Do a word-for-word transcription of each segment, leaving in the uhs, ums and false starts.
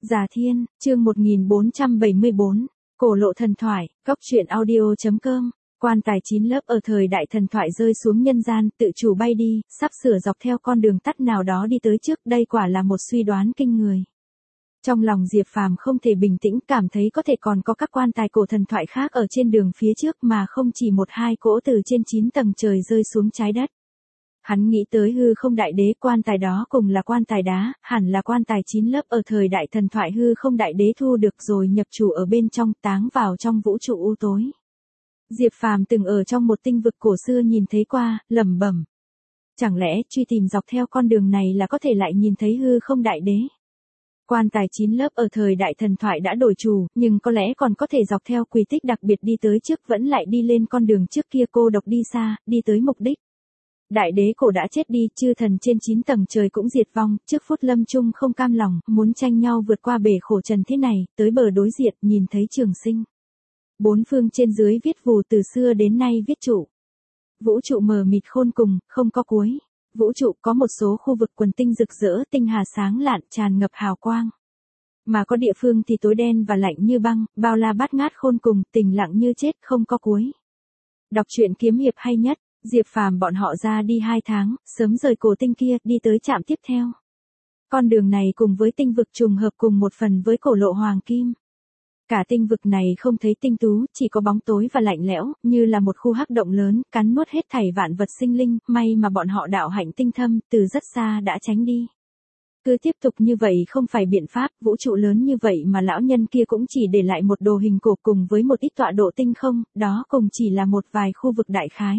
Già Thiên, chương một nghìn bốn trăm bảy mươi bốn, Cổ lộ thần thoại, góc truyện audio chấm com. Quan tài chín lớp ở thời đại thần thoại rơi xuống nhân gian, tự chủ bay đi, sắp sửa dọc theo con đường tắt nào đó đi tới trước, đây quả là một suy đoán kinh người. Trong lòng Diệp Phàm không thể bình tĩnh, cảm thấy có thể còn có các quan tài cổ thần thoại khác ở trên đường phía trước mà không chỉ một hai cỗ từ trên chín tầng trời rơi xuống trái đất. Hắn nghĩ tới hư không đại đế, quan tài đó cùng là quan tài đá, hẳn là quan tài chín lớp ở thời đại thần thoại hư không đại đế thu được rồi nhập chủ ở bên trong, táng vào trong vũ trụ u tối. Diệp Phàm từng ở trong một tinh vực cổ xưa nhìn thấy qua, lẩm bẩm. Chẳng lẽ truy tìm dọc theo con đường này là có thể lại nhìn thấy hư không đại đế? Quan tài chín lớp ở thời đại thần thoại đã đổi chủ, nhưng có lẽ còn có thể dọc theo quy tích đặc biệt đi tới trước, vẫn lại đi lên con đường trước kia cô độc đi xa, đi tới mục đích. Đại đế cổ đã chết đi, chư thần trên chín tầng trời cũng diệt vong, trước phút lâm chung không cam lòng, muốn tranh nhau vượt qua bể khổ trần thế này, tới bờ đối diện, nhìn thấy trường sinh. Bốn phương trên dưới viết vù từ xưa đến nay viết trụ. Vũ trụ mờ mịt khôn cùng, không có cuối. Vũ trụ có một số khu vực quần tinh rực rỡ, tinh hà sáng lạn, tràn ngập hào quang. Mà có địa phương thì tối đen và lạnh như băng, bao la bát ngát khôn cùng, tình lặng như chết, không có cuối. Đọc truyện kiếm hiệp hay nhất. Diệp Phàm bọn họ ra đi hai tháng, sớm rời cổ tinh kia, đi tới trạm tiếp theo. Con đường này cùng với tinh vực trùng hợp cùng một phần với cổ lộ hoàng kim. Cả tinh vực này không thấy tinh tú, chỉ có bóng tối và lạnh lẽo, như là một khu hắc động lớn, cắn nuốt hết thảy vạn vật sinh linh, may mà bọn họ đạo hạnh tinh thâm, từ rất xa đã tránh đi. Cứ tiếp tục như vậy không phải biện pháp, vũ trụ lớn như vậy mà lão nhân kia cũng chỉ để lại một đồ hình cổ cùng với một ít tọa độ tinh không, đó cùng chỉ là một vài khu vực đại khái.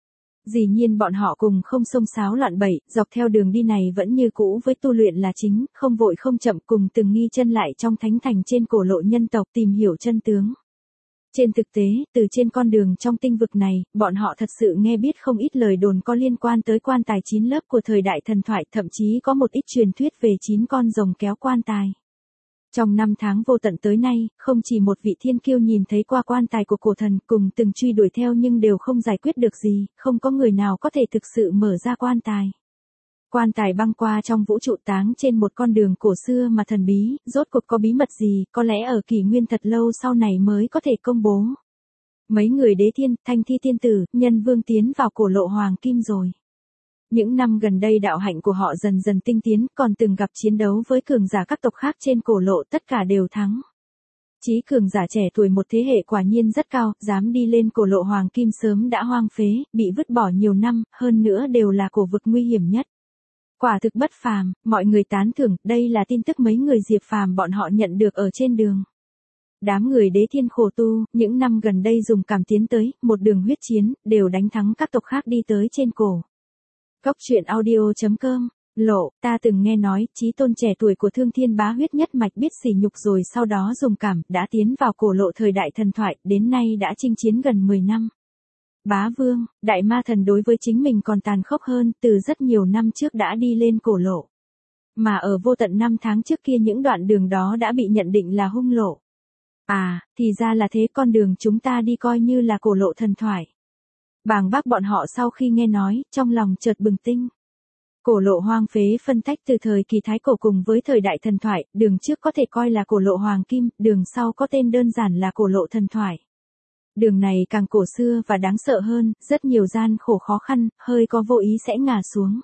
Dĩ nhiên bọn họ cùng không xông xáo loạn bậy, dọc theo đường đi này vẫn như cũ với tu luyện là chính, không vội không chậm, cùng từng nghi chân lại trong thánh thành trên cổ lộ nhân tộc tìm hiểu chân tướng. Trên thực tế, từ trên con đường trong tinh vực này, bọn họ thật sự nghe biết không ít lời đồn có liên quan tới quan tài chín lớp của thời đại thần thoại, thậm chí có một ít truyền thuyết về chín con rồng kéo quan tài. Trong năm tháng vô tận tới nay, không chỉ một vị thiên kiêu nhìn thấy qua quan tài của cổ thần, cùng từng truy đuổi theo nhưng đều không giải quyết được gì, không có người nào có thể thực sự mở ra quan tài. Quan tài băng qua trong vũ trụ táng trên một con đường cổ xưa mà thần bí, rốt cuộc có bí mật gì, có lẽ ở kỷ nguyên thật lâu sau này mới có thể công bố. Mấy người đế thiên, thanh thi tiên tử, nhân vương tiến vào cổ lộ hoàng kim rồi. Những năm gần đây đạo hạnh của họ dần dần tinh tiến, còn từng gặp chiến đấu với cường giả các tộc khác trên cổ lộ, tất cả đều thắng. Chí cường giả trẻ tuổi một thế hệ quả nhiên rất cao, dám đi lên cổ lộ hoàng kim sớm đã hoang phế, bị vứt bỏ nhiều năm, hơn nữa đều là cổ vực nguy hiểm nhất. Quả thực bất phàm, mọi người tán thưởng, đây là tin tức mấy người Diệp Phàm bọn họ nhận được ở trên đường. Đám người đế thiên khổ tu, những năm gần đây dùng cảm tiến tới, một đường huyết chiến, đều đánh thắng các tộc khác đi tới trên cổ. Góc truyện audio chấm com, lộ, ta từng nghe nói, chí tôn trẻ tuổi của thương thiên bá huyết nhất mạch biết sỉ nhục rồi sau đó dùng cảm, đã tiến vào cổ lộ thời đại thần thoại, đến nay đã chinh chiến gần mười năm. Bá vương, đại ma thần đối với chính mình còn tàn khốc hơn, từ rất nhiều năm trước đã đi lên cổ lộ. Mà ở vô tận năm tháng trước kia những đoạn đường đó đã bị nhận định là hung lộ. À, thì ra là thế, con đường chúng ta đi coi như là cổ lộ thần thoại. Bàng bác bọn họ sau khi nghe nói, trong lòng chợt bừng tinh. Cổ lộ hoang phế phân tách từ thời kỳ thái cổ cùng với thời đại thần thoại, đường trước có thể coi là cổ lộ hoàng kim, đường sau có tên đơn giản là cổ lộ thần thoại. Đường này càng cổ xưa và đáng sợ hơn, rất nhiều gian khổ khó khăn, hơi có vô ý sẽ ngả xuống.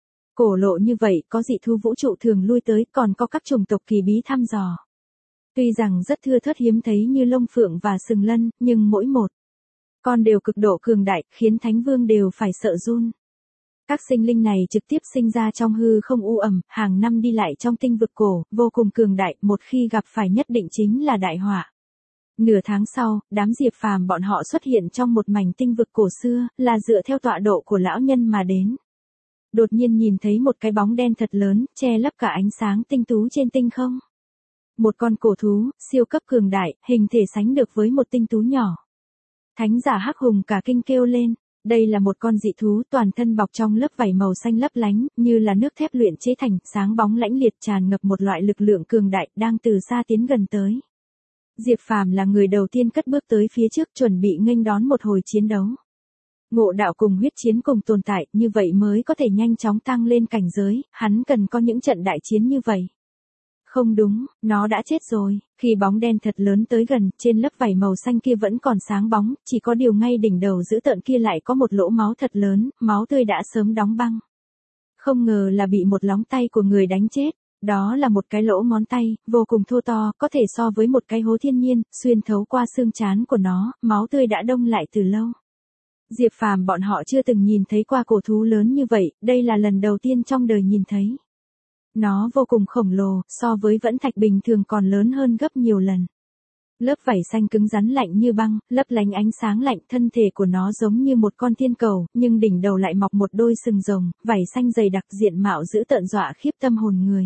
Cổ lộ như vậy, có dị thú vũ trụ thường lui tới, còn có các chủng tộc kỳ bí thăm dò. Tuy rằng rất thưa thớt hiếm thấy như lông phượng và sừng lân, nhưng mỗi một con đều cực độ cường đại, khiến thánh vương đều phải sợ run. Các sinh linh này trực tiếp sinh ra trong hư không u ẩm, hàng năm đi lại trong tinh vực cổ, vô cùng cường đại, một khi gặp phải nhất định chính là đại họa. Nửa tháng sau, đám Diệp Phàm bọn họ xuất hiện trong một mảnh tinh vực cổ xưa, là dựa theo tọa độ của lão nhân mà đến. Đột nhiên nhìn thấy một cái bóng đen thật lớn, che lấp cả ánh sáng tinh tú trên tinh không. Một con cổ thú, siêu cấp cường đại, hình thể sánh được với một tinh tú nhỏ. Thánh giả hắc hùng cả kinh kêu lên, đây là một con dị thú toàn thân bọc trong lớp vảy màu xanh lấp lánh, như là nước thép luyện chế thành, sáng bóng lãnh liệt tràn ngập một loại lực lượng cường đại, đang từ xa tiến gần tới. Diệp Phàm là người đầu tiên cất bước tới phía trước, chuẩn bị nghênh đón một hồi chiến đấu. Ngộ đạo cùng huyết chiến cùng tồn tại, như vậy mới có thể nhanh chóng tăng lên cảnh giới, hắn cần có những trận đại chiến như vậy. Không đúng, nó đã chết rồi. Khi bóng đen thật lớn tới gần, trên lớp vảy màu xanh kia vẫn còn sáng bóng, chỉ có điều ngay đỉnh đầu dữ tợn kia lại có một lỗ máu thật lớn, máu tươi đã sớm đóng băng. Không ngờ là bị một lóng tay của người đánh chết. Đó là một cái lỗ ngón tay, vô cùng thô to, có thể so với một cái hố thiên nhiên, xuyên thấu qua xương trán của nó, máu tươi đã đông lại từ lâu. Diệp Phàm bọn họ chưa từng nhìn thấy qua cổ thú lớn như vậy, đây là lần đầu tiên trong đời nhìn thấy. Nó vô cùng khổng lồ, so với vẫn thạch bình thường còn lớn hơn gấp nhiều lần. Lớp vảy xanh cứng rắn lạnh như băng, lấp lánh ánh sáng lạnh, thân thể của nó giống như một con thiên cầu, nhưng đỉnh đầu lại mọc một đôi sừng rồng, vảy xanh dày đặc diện mạo dữ tợn dọa khiếp tâm hồn người.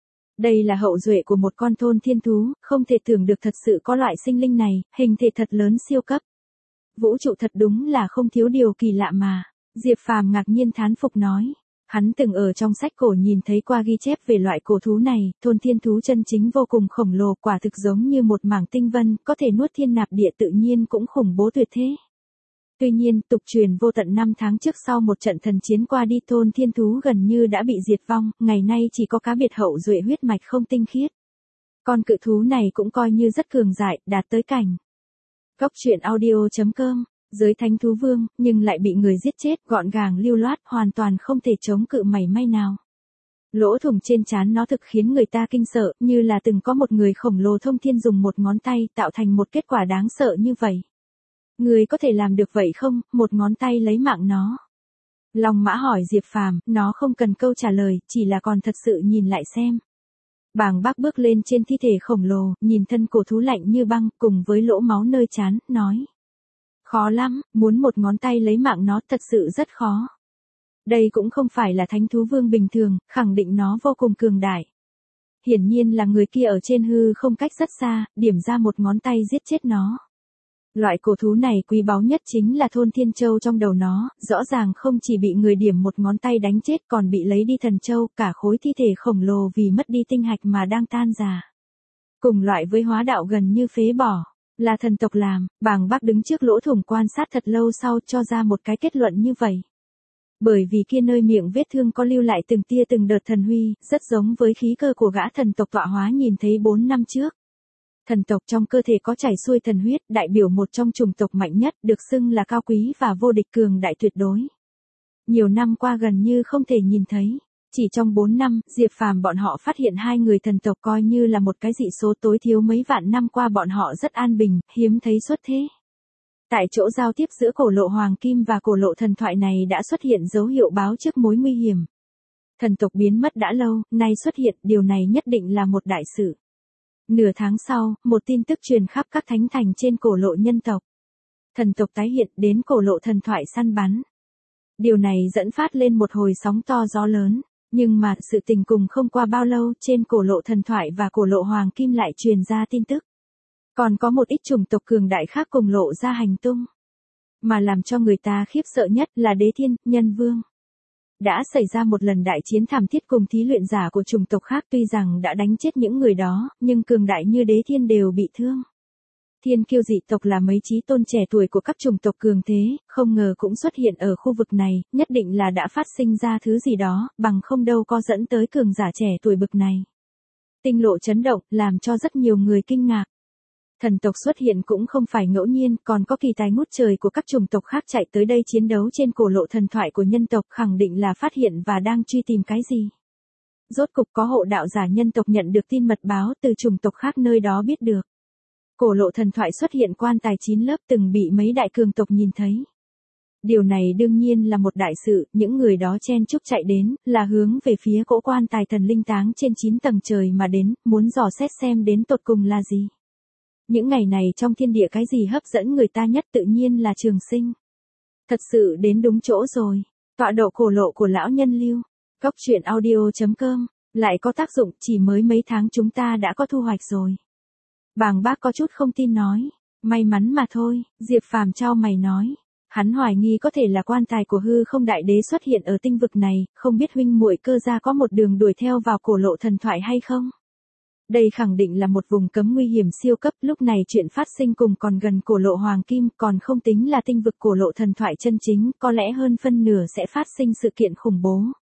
Đây là hậu duệ của một con thôn thiên thú, không thể tưởng được thật sự có loại sinh linh này, hình thể thật lớn siêu cấp. Vũ trụ thật đúng là không thiếu điều kỳ lạ mà. Diệp Phàm ngạc nhiên thán phục nói. Hắn từng ở trong sách cổ nhìn thấy qua ghi chép về loại cổ thú này, thôn thiên thú chân chính vô cùng khổng lồ, quả thực giống như một mảng tinh vân, có thể nuốt thiên nạp địa, tự nhiên cũng khủng bố tuyệt thế. Tuy nhiên, tục truyền vô tận năm tháng trước sau một trận thần chiến qua đi, thôn thiên thú gần như đã bị diệt vong, ngày nay chỉ có cá biệt hậu duệ huyết mạch không tinh khiết. Con cự thú này cũng coi như rất cường đại, đạt tới cảnh. Góc truyện audio chấm com, giới thánh thú vương, nhưng lại bị người giết chết, gọn gàng lưu loát, hoàn toàn không thể chống cự mảy may nào. Lỗ thủng trên trán nó thực khiến người ta kinh sợ, như là từng có một người khổng lồ thông thiên dùng một ngón tay tạo thành một kết quả đáng sợ như vậy. Người có thể làm được vậy không, một ngón tay lấy mạng nó. Long Mã hỏi Diệp Phàm, nó không cần câu trả lời, chỉ là còn thật sự nhìn lại xem. Bàng Bác bước lên trên thi thể khổng lồ, nhìn thân cổ thú lạnh như băng, cùng với lỗ máu nơi trán, nói. Khó lắm, muốn một ngón tay lấy mạng nó thật sự rất khó. Đây cũng không phải là thánh thú vương bình thường, khẳng định nó vô cùng cường đại. Hiển nhiên là người kia ở trên hư không cách rất xa, điểm ra một ngón tay giết chết nó. Loại cổ thú này quý báu nhất chính là thôn thiên châu trong đầu nó, rõ ràng không chỉ bị người điểm một ngón tay đánh chết còn bị lấy đi thần châu, cả khối thi thể khổng lồ vì mất đi tinh hạch mà đang tan rã. Cùng loại với hóa đạo gần như phế bỏ, là thần tộc làm. Bàng Bác đứng trước lỗ thủng quan sát thật lâu sau cho ra một cái kết luận như vậy. Bởi vì kia nơi miệng vết thương có lưu lại từng tia từng đợt thần huy, rất giống với khí cơ của gã thần tộc tọa hóa nhìn thấy bốn năm trước. Thần tộc trong cơ thể có chảy xuôi thần huyết, đại biểu một trong chủng tộc mạnh nhất, được xưng là cao quý và vô địch cường đại tuyệt đối. Nhiều năm qua gần như không thể nhìn thấy. Chỉ trong bốn năm, Diệp Phàm bọn họ phát hiện hai người thần tộc coi như là một cái dị số, tối thiếu mấy vạn năm qua bọn họ rất an bình, hiếm thấy xuất thế. Tại chỗ giao tiếp giữa cổ lộ hoàng kim và cổ lộ thần thoại này đã xuất hiện dấu hiệu báo trước mối nguy hiểm. Thần tộc biến mất đã lâu, nay xuất hiện, điều này nhất định là một đại sự. Nửa tháng sau, một tin tức truyền khắp các thánh thành trên cổ lộ nhân tộc. Thần tộc tái hiện đến cổ lộ thần thoại săn bắn. Điều này dẫn phát lên một hồi sóng to gió lớn. Nhưng mà, sự tình cùng không qua bao lâu, trên cổ lộ thần thoại và cổ lộ hoàng kim lại truyền ra tin tức. Còn có một ít chủng tộc cường đại khác cùng lộ ra hành tung. Mà làm cho người ta khiếp sợ nhất là Đế Thiên, Nhân Vương. Đã xảy ra một lần đại chiến thảm thiết cùng thí luyện giả của chủng tộc khác, tuy rằng đã đánh chết những người đó, nhưng cường đại như Đế Thiên đều bị thương. Thiên kiêu dị tộc là mấy chí tôn trẻ tuổi của các chủng tộc cường thế, không ngờ cũng xuất hiện ở khu vực này, nhất định là đã phát sinh ra thứ gì đó, bằng không đâu có dẫn tới cường giả trẻ tuổi bực này. Tinh lộ chấn động, làm cho rất nhiều người kinh ngạc. Thần tộc xuất hiện cũng không phải ngẫu nhiên, còn có kỳ tài ngút trời của các chủng tộc khác chạy tới đây chiến đấu trên cổ lộ thần thoại của nhân tộc, khẳng định là phát hiện và đang truy tìm cái gì. Rốt cục có hộ đạo giả nhân tộc nhận được tin mật báo từ chủng tộc khác nơi đó biết được. Cổ lộ thần thoại xuất hiện quan tài chín lớp từng bị mấy đại cường tộc nhìn thấy. Điều này đương nhiên là một đại sự, những người đó chen chúc chạy đến, là hướng về phía cỗ quan tài thần linh táng trên chín tầng trời mà đến, muốn dò xét xem đến tột cùng là gì. Những ngày này trong thiên địa cái gì hấp dẫn người ta nhất, tự nhiên là trường sinh. Thật sự đến đúng chỗ rồi. Tọa độ cổ lộ của lão nhân Lưu. Góc truyện audio chấm com. Lại có tác dụng, chỉ mới mấy tháng chúng ta đã có thu hoạch rồi. Bàng Bác có chút không tin nói. May mắn mà thôi, Diệp Phàm chau mày nói. Hắn hoài nghi có thể là quan tài của hư không đại đế xuất hiện ở tinh vực này, không biết huynh muội Cơ gia có một đường đuổi theo vào cổ lộ thần thoại hay không? Đây khẳng định là một vùng cấm nguy hiểm siêu cấp, lúc này chuyện phát sinh cùng còn gần cổ lộ hoàng kim, còn không tính là tinh vực cổ lộ thần thoại chân chính, có lẽ hơn phân nửa sẽ phát sinh sự kiện khủng bố.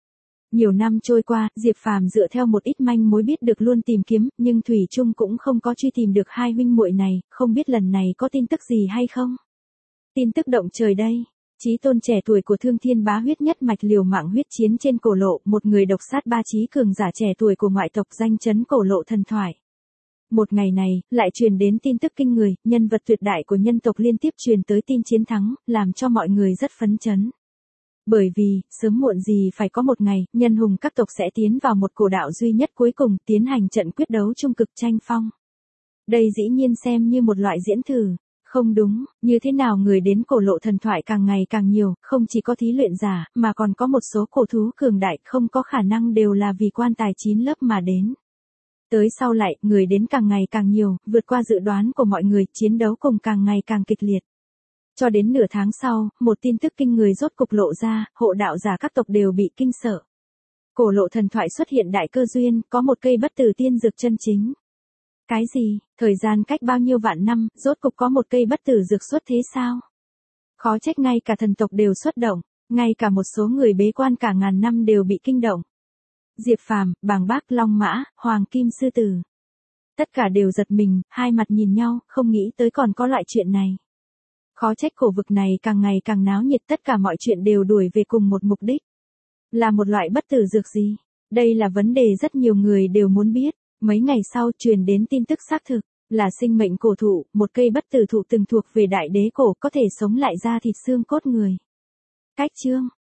Nhiều năm trôi qua, Diệp Phàm dựa theo một ít manh mối biết được luôn tìm kiếm, nhưng thủy chung cũng không có truy tìm được hai huynh muội này, không biết lần này có tin tức gì hay không. Tin tức động trời đây. Chí tôn trẻ tuổi của Thương Thiên Bá huyết nhất mạch liều mạng huyết chiến trên cổ lộ, một người độc sát ba chí cường giả trẻ tuổi của ngoại tộc danh chấn cổ lộ thần thoại. Một ngày này, lại truyền đến tin tức kinh người, nhân vật tuyệt đại của nhân tộc liên tiếp truyền tới tin chiến thắng, làm cho mọi người rất phấn chấn. Bởi vì, sớm muộn gì phải có một ngày, nhân hùng các tộc sẽ tiến vào một cổ đạo duy nhất cuối cùng, tiến hành trận quyết đấu trung cực tranh phong. Đây dĩ nhiên xem như một loại diễn thử. Không đúng, như thế nào người đến cổ lộ thần thoại càng ngày càng nhiều, không chỉ có thí luyện giả, mà còn có một số cổ thú cường đại không có khả năng đều là vì quan tài chín lớp mà đến. Tới sau lại, người đến càng ngày càng nhiều, vượt qua dự đoán của mọi người, chiến đấu cùng càng ngày càng kịch liệt. Cho đến nửa tháng sau, một tin tức kinh người rốt cục lộ ra, hộ đạo giả các tộc đều bị kinh sợ. Cổ lộ thần thoại xuất hiện đại cơ duyên, có một cây bất tử tiên dược chân chính. Cái gì, thời gian cách bao nhiêu vạn năm, rốt cục có một cây bất tử dược xuất thế sao? Khó trách ngay cả thần tộc đều xuất động, ngay cả một số người bế quan cả ngàn năm đều bị kinh động. Diệp Phàm, Bàng Bác, Long Mã, Hoàng Kim Sư Tử. Tất cả đều giật mình, hai mặt nhìn nhau, không nghĩ tới còn có loại chuyện này. Khó trách cổ vực này càng ngày càng náo nhiệt, tất cả mọi chuyện đều đuổi về cùng một mục đích. Là một loại bất tử dược gì? Đây là vấn đề rất nhiều người đều muốn biết. Mấy ngày sau truyền đến tin tức xác thực, là sinh mệnh cổ thụ, một cây bất tử thụ từng thuộc về đại đế cổ có thể sống lại ra thịt xương cốt người. Cách chương